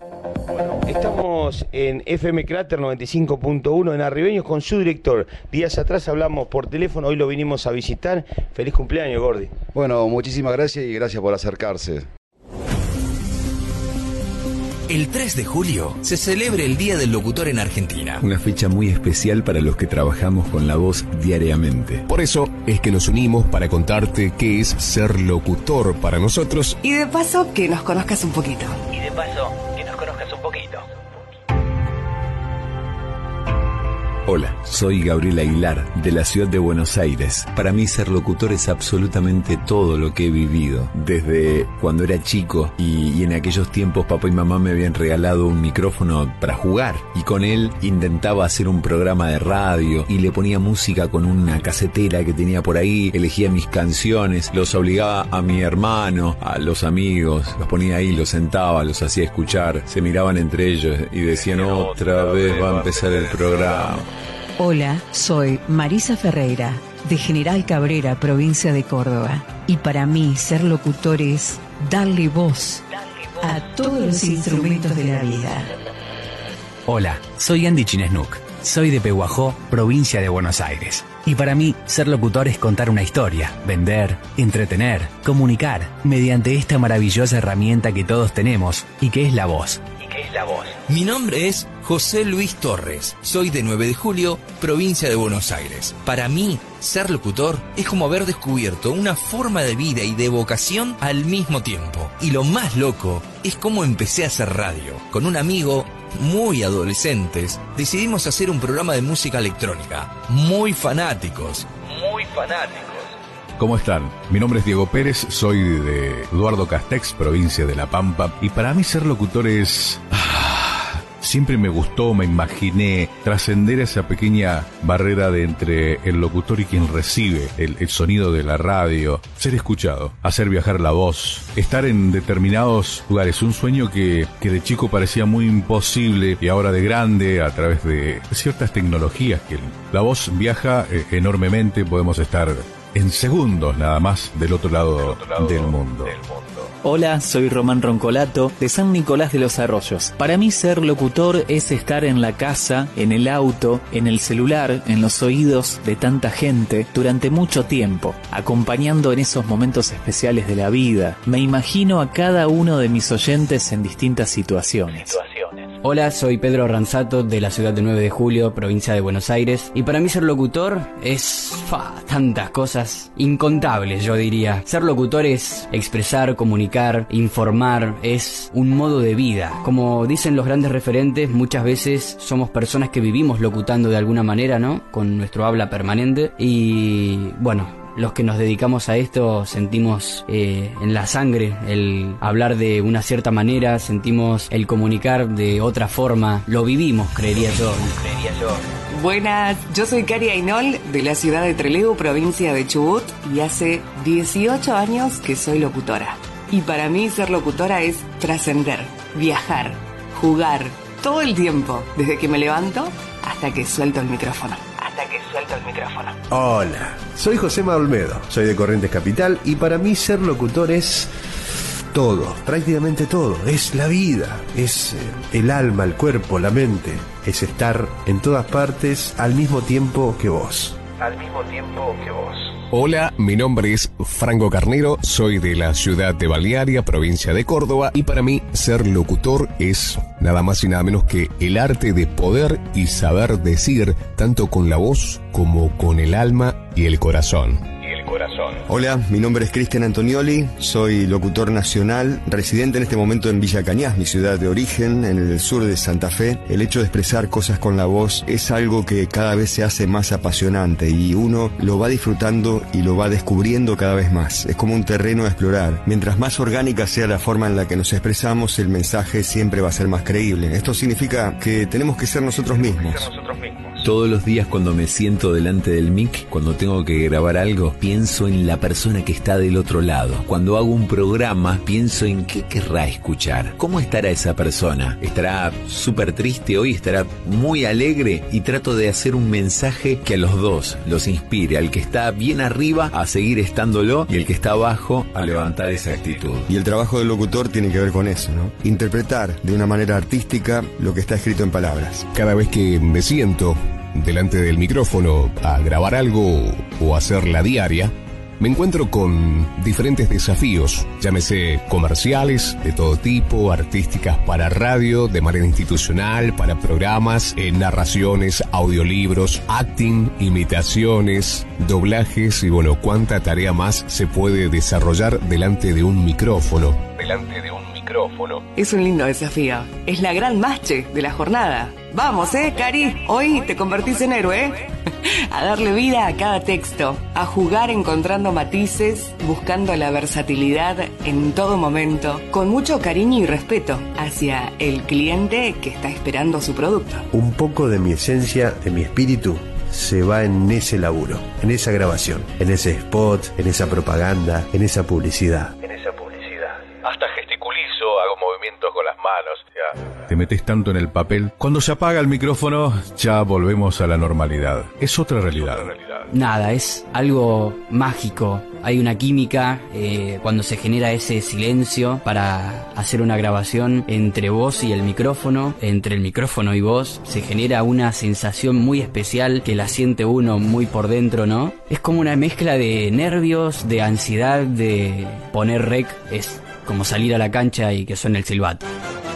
Bueno, estamos en FM Cráter 95.1 en Arribeños con su director. Días atrás hablamos por teléfono, hoy lo vinimos a visitar. Feliz cumpleaños, Gordi. Bueno, muchísimas gracias y gracias por acercarse. El 3 de julio se celebra el Día del Locutor en Argentina. Una fecha muy especial para los que trabajamos con la voz diariamente. Por eso es que nos unimos para contarte qué es ser locutor para nosotros. Y de paso, que nos conozcas un poquito. Hola, soy Gabriel Aguilar, de la ciudad de Buenos Aires. Para mí ser locutor es absolutamente todo lo que he vivido. Desde cuando era chico y en aquellos tiempos papá y mamá me habían regalado un micrófono para jugar. Y con él intentaba hacer un programa de radio y le ponía música con una casetera que tenía por ahí. Elegía mis canciones, los obligaba a mi hermano, a los amigos. Los ponía ahí, los sentaba, los hacía escuchar. Se miraban entre ellos y decían otra vez va a empezar el programa. Hola, soy Marisa Ferreira, de General Cabrera, provincia de Córdoba. Y para mí, ser locutor es darle voz a todos los instrumentos de la vida. Hola, soy Andy Chinesnuk. Soy de Pehuajó, provincia de Buenos Aires. Y para mí, ser locutor es contar una historia, vender, entretener, comunicar, mediante esta maravillosa herramienta que todos tenemos y que es la voz. Mi nombre es José Luis Torres. Soy de 9 de julio, provincia de Buenos Aires. Para mí, ser locutor es como haber descubierto una forma de vida y de vocación al mismo tiempo. Y lo más loco es cómo empecé a hacer radio. Con un amigo, muy adolescentes, decidimos hacer un programa de música electrónica. Muy fanáticos. ¿Cómo están? Mi nombre es Diego Pérez, soy de Eduardo Castex, provincia de La Pampa, y para mí ser locutor es... Siempre me gustó, me imaginé trascender esa pequeña barrera de entre el locutor y quien recibe el sonido de la radio, ser escuchado, hacer viajar la voz, estar en determinados lugares, un sueño que de chico parecía muy imposible y ahora de grande, a través de ciertas tecnologías que la voz viaja enormemente, podemos estar en segundos nada más del otro lado del mundo. Hola, soy Román Roncolato, de San Nicolás de los Arroyos. Para mí ser locutor es estar en la casa, en el auto, en el celular, en los oídos de tanta gente durante mucho tiempo, acompañando en esos momentos especiales de la vida. Me imagino a cada uno de mis oyentes en distintas situaciones. Hola, soy Pedro Ranzato, de la ciudad de 9 de julio, provincia de Buenos Aires. Y para mí ser locutor es... tantas cosas incontables, yo diría. Ser locutor es expresar, comunicar, informar, es un modo de vida. Como dicen los grandes referentes, muchas veces somos personas que vivimos locutando de alguna manera, ¿no? Con nuestro habla permanente. Y bueno, los que nos dedicamos a esto sentimos en la sangre el hablar de una cierta manera, sentimos el comunicar de otra forma, lo vivimos, creería yo. Buenas, yo soy Cari Ainol, de la ciudad de Trelew, provincia de Chubut, y hace 18 años que soy locutora. Y para mí ser locutora es trascender, viajar, jugar, todo el tiempo, desde que me levanto hasta que suelto el micrófono. Hola, soy Josema Olmedo, soy de Corrientes Capital y para mí ser locutor es todo, prácticamente todo, es la vida, es el alma, el cuerpo, la mente, es estar en todas partes al mismo tiempo que vos. Hola, mi nombre es Franco Carnero, soy de la ciudad de Balearia, provincia de Córdoba, y para mí ser locutor es nada más y nada menos que el arte de poder y saber decir tanto con la voz como con el alma y el corazón. Hola, mi nombre es Cristian Antonioli, soy locutor nacional, residente en este momento en Villa Cañas, mi ciudad de origen, en el sur de Santa Fe. El hecho de expresar cosas con la voz es algo que cada vez se hace más apasionante y uno lo va disfrutando y lo va descubriendo cada vez más. Es como un terreno a explorar. Mientras más orgánica sea la forma en la que nos expresamos, el mensaje siempre va a ser más creíble. Esto significa que tenemos que ser nosotros mismos. Todos los días cuando me siento delante del mic, cuando tengo que grabar algo, pienso en la persona que está del otro lado. Cuando hago un programa, pienso en qué querrá escuchar. ¿Cómo estará esa persona? ¿Estará súper triste hoy? ¿Estará muy alegre? Y trato de hacer un mensaje que a los dos los inspire. Al que está bien arriba a seguir estándolo y el que está abajo a levantar esa actitud. Y el trabajo del locutor tiene que ver con eso, ¿no? Interpretar de una manera artística lo que está escrito en palabras. Cada vez que me siento delante del micrófono a grabar algo o hacer la diaria, me encuentro con diferentes desafíos, llámese comerciales de todo tipo, artísticas para radio, de manera institucional, para programas, narraciones, audiolibros, acting, imitaciones, doblajes y bueno, cuánta tarea más se puede desarrollar delante de un micrófono. Es un lindo desafío. Es la gran mache de la jornada. Vamos, Cari. Hoy te convertís en héroe. A darle vida a cada texto. A jugar encontrando matices, buscando la versatilidad en todo momento. Con mucho cariño y respeto hacia el cliente que está esperando su producto. Un poco de mi esencia, de mi espíritu, se va en ese laburo, en esa grabación, en ese spot, en esa propaganda, en esa publicidad. Hasta gesticulizo, hago movimientos con las manos. Ya. Te metes tanto en el papel. Cuando se apaga el micrófono, ya volvemos a la normalidad. Es otra realidad. Nada, es algo mágico. Hay una química cuando se genera ese silencio para hacer una grabación entre vos y el micrófono, entre el micrófono y vos. Se genera una sensación muy especial que la siente uno muy por dentro, ¿no? Es como una mezcla de nervios, de ansiedad, de poner rec. Es como salir a la cancha y que suene el silbato.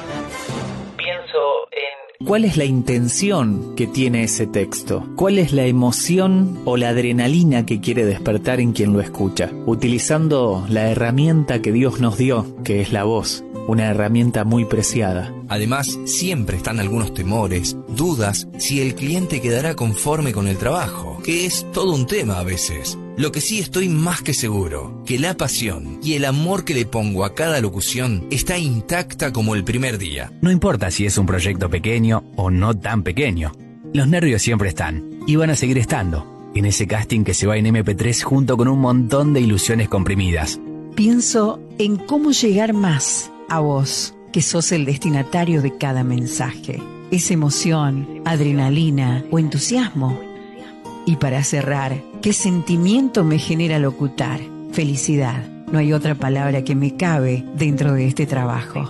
¿Cuál es la intención que tiene ese texto? ¿Cuál es la emoción o la adrenalina que quiere despertar en quien lo escucha? Utilizando la herramienta que Dios nos dio, que es la voz, una herramienta muy preciada. Además, siempre están algunos temores, dudas, si el cliente quedará conforme con el trabajo, que es todo un tema a veces. Lo que sí estoy más que seguro, que la pasión y el amor que le pongo a cada locución está intacta como el primer día. No importa si es un proyecto pequeño o no tan pequeño, los nervios siempre están y van a seguir estando en ese casting que se va en MP3 junto con un montón de ilusiones comprimidas. Pienso en cómo llegar más a vos, que sos el destinatario de cada mensaje. Esa emoción, adrenalina o entusiasmo. Y para cerrar, ¿qué sentimiento me genera locutar? Felicidad. No hay otra palabra que me cabe dentro de este trabajo.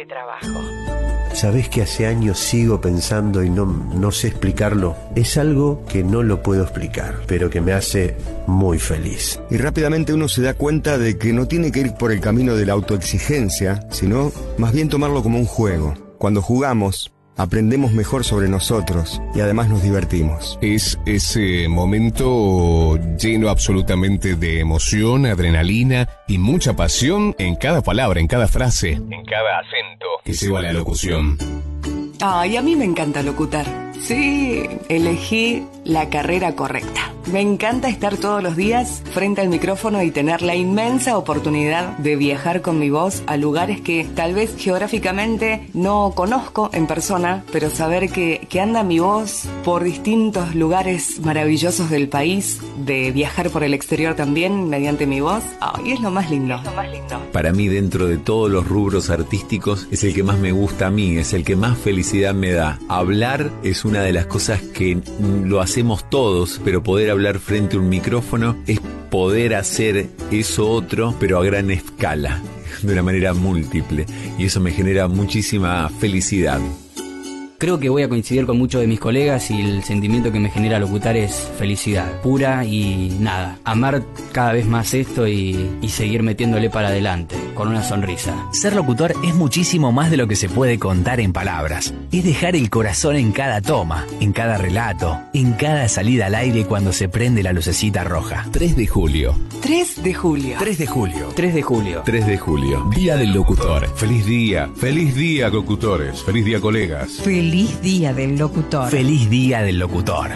¿Sabés que hace años sigo pensando y no sé explicarlo? Es algo que no lo puedo explicar, pero que me hace muy feliz. Y rápidamente uno se da cuenta de que no tiene que ir por el camino de la autoexigencia, sino más bien tomarlo como un juego. Cuando jugamos, aprendemos mejor sobre nosotros y además nos divertimos. Es ese momento lleno absolutamente de emoción, adrenalina y mucha pasión en cada palabra, en cada frase, en cada acento que lleva la locución. Ay, a mí me encanta locutar. Sí, elegí la carrera correcta. Me encanta estar todos los días frente al micrófono y tener la inmensa oportunidad de viajar con mi voz a lugares que tal vez geográficamente no conozco en persona, pero saber que anda mi voz por distintos lugares maravillosos del país, de viajar por el exterior también mediante mi voz, ay, es lo más lindo. Para mí, dentro de todos los rubros artísticos, es el que más me gusta a mí, es el que más felicidad me da. Hablar es una de las cosas que lo hacemos todos, pero poder hablar frente a un micrófono es poder hacer eso otro, pero a gran escala, de una manera múltiple, y eso me genera muchísima felicidad. Creo que voy a coincidir con muchos de mis colegas y el sentimiento que me genera locutar es felicidad pura y nada. Amar cada vez más esto y seguir metiéndole para adelante, con una sonrisa. Ser locutor es muchísimo más de lo que se puede contar en palabras. Es dejar el corazón en cada toma, en cada relato, en cada salida al aire cuando se prende la lucecita roja. 3 de julio. 3 de julio. 3 de julio. 3 de julio. 3 de julio. Día del locutor. Feliz día, locutores. Feliz día, colegas. Feliz Día del Locutor. Feliz Día del Locutor. ¡Feliz día!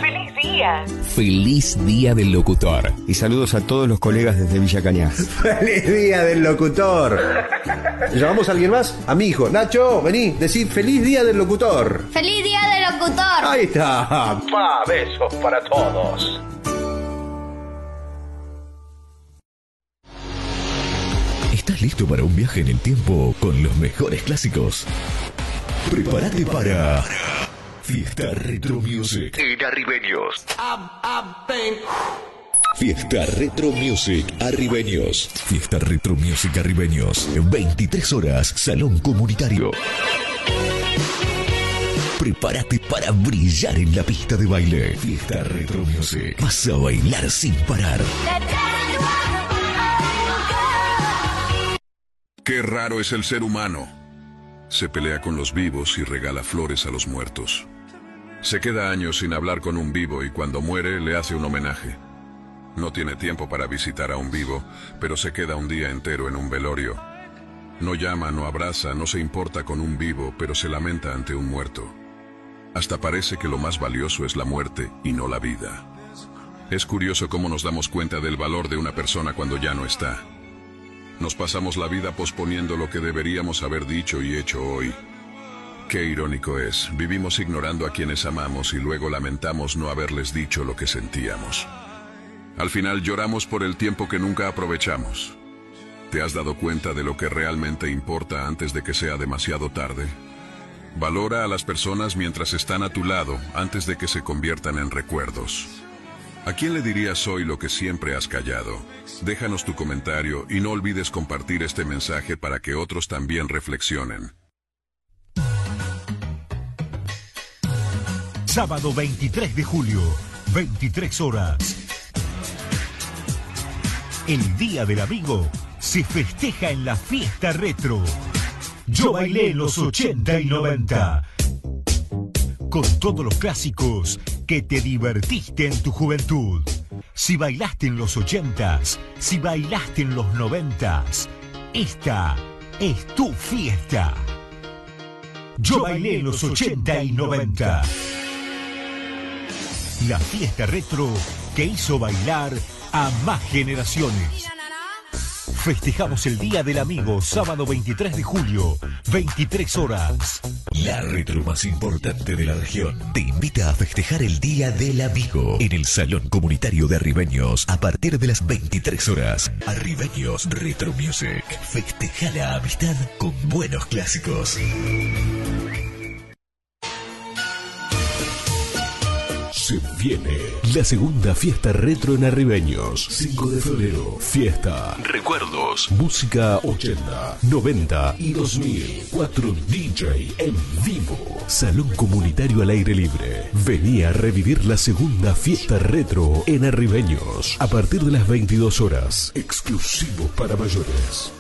días. Feliz Día del Locutor. Y saludos a todos los colegas desde Villa Cañas. ¡Feliz Día del Locutor! ¿Llamamos a alguien más? A mi hijo. Nacho, vení, decid Feliz Día del Locutor. ¡Feliz Día del Locutor! Ahí está. Besos para todos. ¿Estás listo para un viaje en el tiempo con los mejores clásicos? Prepárate para Fiesta Retro Music en Arribeños. Fiesta Retro Music Arribeños. Fiesta Retro Music Arribeños. 23 horas, salón comunitario. Prepárate para brillar en la pista de baile. Fiesta Retro Music. Vas a bailar sin parar. Qué raro es el ser humano. Se pelea con los vivos y regala flores a los muertos. Se queda años sin hablar con un vivo y cuando muere le hace un homenaje. No tiene tiempo para visitar a un vivo, pero se queda un día entero en un velorio. No llama, no abraza, no se importa con un vivo, pero se lamenta ante un muerto. Hasta parece que lo más valioso es la muerte y no la vida. Es curioso cómo nos damos cuenta del valor de una persona cuando ya no está. Nos pasamos la vida posponiendo lo que deberíamos haber dicho y hecho hoy. Qué irónico es, vivimos ignorando a quienes amamos y luego lamentamos no haberles dicho lo que sentíamos. Al final lloramos por el tiempo que nunca aprovechamos. ¿Te has dado cuenta de lo que realmente importa antes de que sea demasiado tarde? Valora a las personas mientras están a tu lado, antes de que se conviertan en recuerdos. ¿A quién le dirías hoy lo que siempre has callado? Déjanos tu comentario y no olvides compartir este mensaje para que otros también reflexionen. Sábado 23 de julio, 23 horas. El Día del Amigo se festeja en la Fiesta Retro. Yo bailé en los 80 y 90. Con todos los clásicos que te divertiste en tu juventud. Si bailaste en los 80s, si bailaste en los 90s, esta es tu fiesta. Yo bailé en los 80 y 90. La fiesta retro que hizo bailar a más generaciones. Festejamos el Día del Amigo, sábado 23 de julio, 23 horas. La retro más importante de la región te invita a festejar el Día del Amigo en el Salón Comunitario de Arribeños a partir de las 23 horas. Arribeños Retro Music. Festeja la amistad con buenos clásicos. Se viene la segunda fiesta retro en Arribeños. 5 de febrero. Fiesta, recuerdos, música 80, 90 y 2000. 4 DJ en vivo. Salón comunitario al aire libre. Vení a revivir la segunda fiesta retro en Arribeños a partir de las 22 horas. Exclusivo para mayores.